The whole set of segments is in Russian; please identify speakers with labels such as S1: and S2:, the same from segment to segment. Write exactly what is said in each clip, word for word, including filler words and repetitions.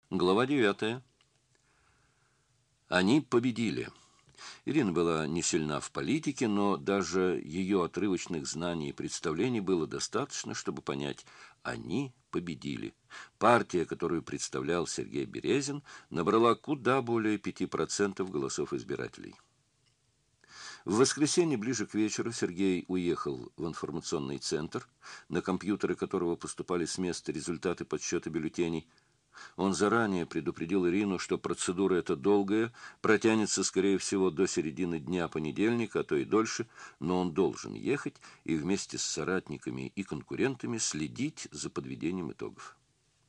S1: Глава девятая. Они победили. Ирина была не сильна в политике, но даже ее отрывочных знаний и представлений было достаточно, чтобы понять, они победили. Партия, которую представлял Сергей Березин, набрала куда более пяти процентов голосов избирателей. В воскресенье ближе к вечеру Сергей уехал в информационный центр, на компьютеры которого поступали с места результаты подсчета бюллетеней. Он заранее предупредил Ирину, что процедура эта долгая, протянется, скорее всего, до середины дня понедельника, а то и дольше, но он должен ехать и вместе с соратниками и конкурентами следить за подведением итогов.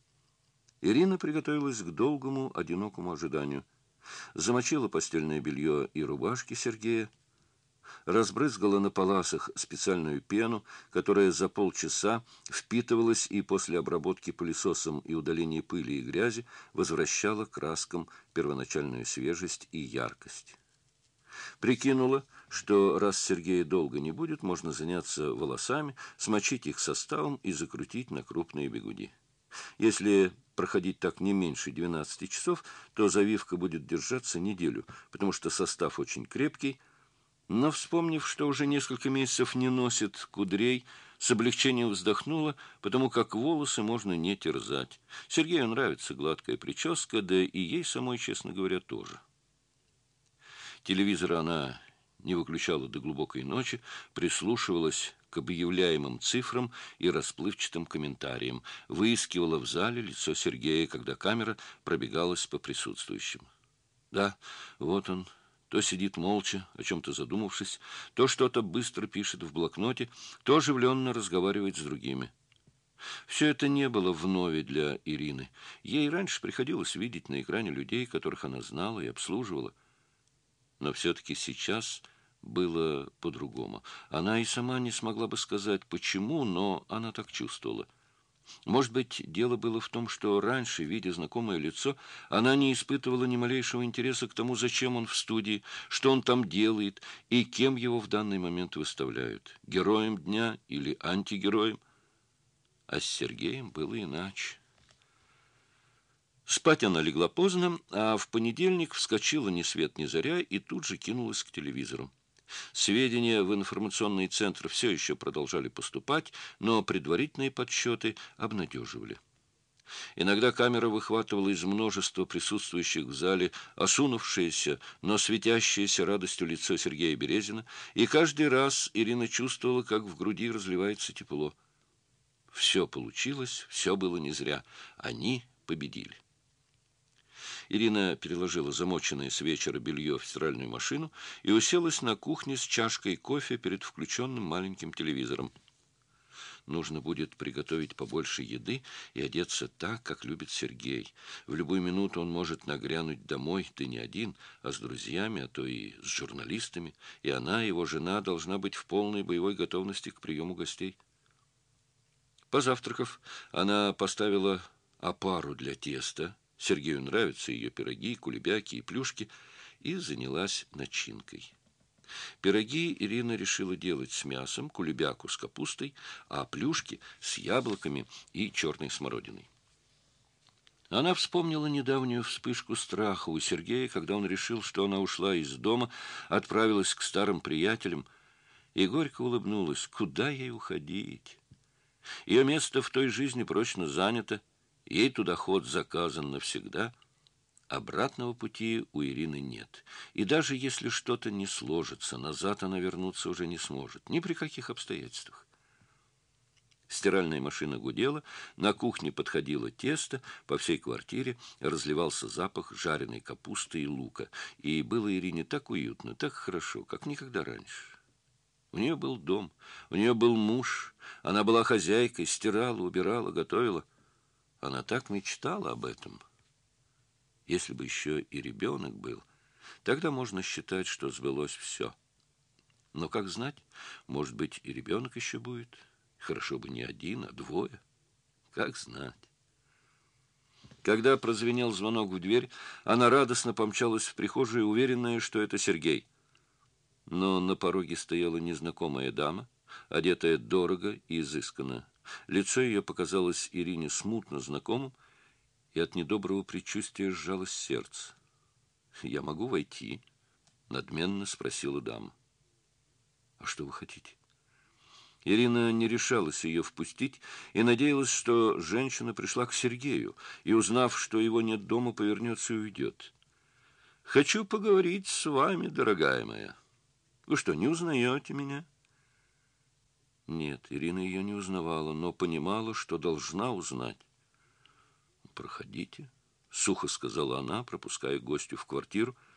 S1: Ирина приготовилась к долгому, одинокому ожиданию. Замочила постельное белье и рубашки Сергея, разбрызгала на паласах специальную пену, которая за полчаса впитывалась и после обработки пылесосом и удаления пыли и грязи возвращала краскам первоначальную свежесть и яркость. Прикинула, что раз Сергея долго не будет, можно заняться волосами, смочить их составом и закрутить на крупные бигуди. Если проходить так не меньше двенадцати часов, то завивка будет держаться неделю, потому что состав очень крепкий. Но, вспомнив, что уже несколько месяцев не носит кудрей, с облегчением вздохнула, потому как волосы можно не терзать. Сергею нравится гладкая прическа, да и ей самой, честно говоря, тоже. Телевизор она не выключала до глубокой ночи, прислушивалась к объявляемым цифрам и расплывчатым комментариям, выискивала в зале лицо Сергея, когда камера пробегалась по присутствующим. Да, вот он. То сидит молча, о чем-то задумавшись, то что-то быстро пишет в блокноте, то оживленно разговаривает с другими. Все это не было вновь для Ирины. Ей раньше приходилось видеть на экране людей, которых она знала и обслуживала. Но все-таки сейчас было по-другому. Она и сама не смогла бы сказать, почему, но она так чувствовала. Может быть, дело было в том, что раньше, видя знакомое лицо, она не испытывала ни малейшего интереса к тому, зачем он в студии, что он там делает и кем его в данный момент выставляют – героем дня или антигероем. А с Сергеем было иначе. Спать она легла поздно, а в понедельник вскочила ни свет ни заря и тут же кинулась к телевизору. Сведения в информационный центр все еще продолжали поступать, но предварительные подсчеты обнадеживали. Иногда камера выхватывала из множества присутствующих в зале осунувшееся, но светящееся радостью лицо Сергея Березина, и каждый раз Ирина чувствовала, как в груди разливается тепло. Все получилось, все было не зря. Они победили. Ирина переложила замоченное с вечера белье в стиральную машину и уселась на кухне с чашкой кофе перед включенным маленьким телевизором. Нужно будет приготовить побольше еды и одеться так, как любит Сергей. В любую минуту он может нагрянуть домой, да не один, а с друзьями, а то и с журналистами, и она, его жена, должна быть в полной боевой готовности к приему гостей. Позавтракав, она поставила опару для теста. Сергею нравятся ее пироги, кулебяки и плюшки, и занялась начинкой. Пироги Ирина решила делать с мясом, кулебяку с капустой, а плюшки с яблоками и черной смородиной. Она вспомнила недавнюю вспышку страха у Сергея, когда он решил, что она ушла из дома, отправилась к старым приятелям, и горько улыбнулась. Куда ей уходить? Ее место в той жизни прочно занято, ей туда ход заказан навсегда. Обратного пути у Ирины нет. И даже если что-то не сложится, назад она вернуться уже не сможет. Ни при каких обстоятельствах. Стиральная машина гудела, на кухне подходило тесто, по всей квартире разливался запах жареной капусты и лука. И было Ирине так уютно, так хорошо, как никогда раньше. У нее был дом, у нее был муж, она была хозяйкой, стирала, убирала, готовила. Она так мечтала об этом. Если бы еще и ребенок был, тогда можно считать, что сбылось все. Но как знать, может быть, и ребенок еще будет. Хорошо бы не один, а двое. Как знать. Когда прозвенел звонок в дверь, она радостно помчалась в прихожую, уверенная, что это Сергей. Но на пороге стояла незнакомая дама, одетая дорого и изысканно. Лицо ее показалось Ирине смутно знакомым, и от недоброго предчувствия сжалось сердце. «Я могу войти?» — надменно спросила дама. «А что вы хотите?» Ирина не решалась ее впустить и надеялась, что женщина пришла к Сергею и, узнав, что его нет дома, повернется и уйдет. «Хочу поговорить с вами, дорогая моя. Вы что, не узнаете меня?» Нет, Ирина ее не узнавала, но понимала, что должна узнать. «Проходите», — сухо сказала она, пропуская гостю в квартиру, —